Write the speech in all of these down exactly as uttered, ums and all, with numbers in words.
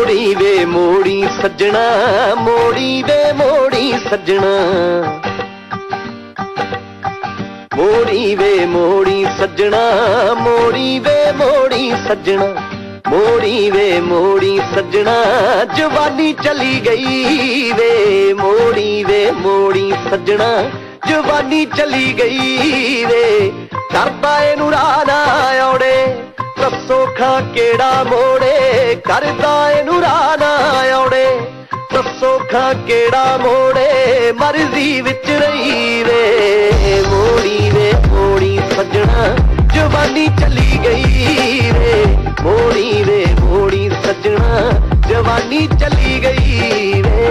मोड़ी वे मोड़ी सजना, मोड़ी वे मोड़ी सजना, मोड़ी वे मोड़ी सजना, मोड़ी वे मोड़ी सजना, मोड़ी वे मोड़ी सजना, जवानी चली गई वे, मोड़ी वे मोड़ी सजना, जवानी चली गई वे। करदा ए नूराना औड़े दसो खां केड़ा मोड़े, करदा ए नूराना औड़े दसो खां केड़ा मोड़े, मर्जी विच रही वे, मोड़ी वे मोड़ी सजना, जवानी चली गई वे, मोड़ी वे मोड़ी सजना, जवानी चली गई वे।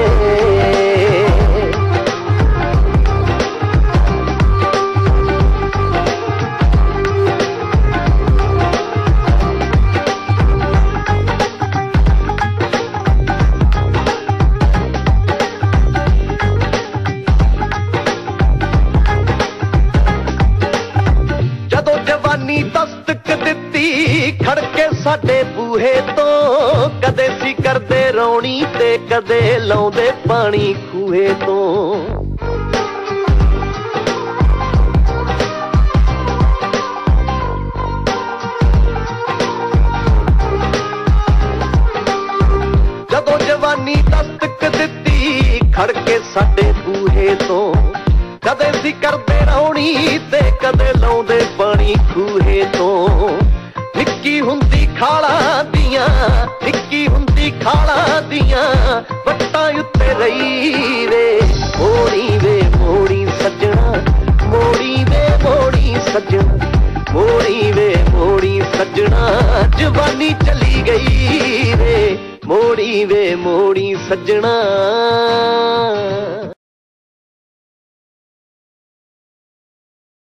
दस्तक दिती खड़के साडे बूहे तो, कदे सी करदे रौनी ते कदे लाउंदे पानी खूहे तो। जदों जवानी दस्तक दिती खड़के साडे बूहे तो, कदे सी करदे रौनी ते कदे लाउंदे पानी खूहे तो। निक्की हुंदी खाला दियां, निक्की हुंदी खाला दियां वट्टां उत्ते रही वे, मोड़ी वे मोड़ी सजना, मोड़ी वे मोड़ी सजना, मोड़ी वे मोड़ी सजना, जवानी चली गई वे, मोड़ी वे मोड़ी सजना।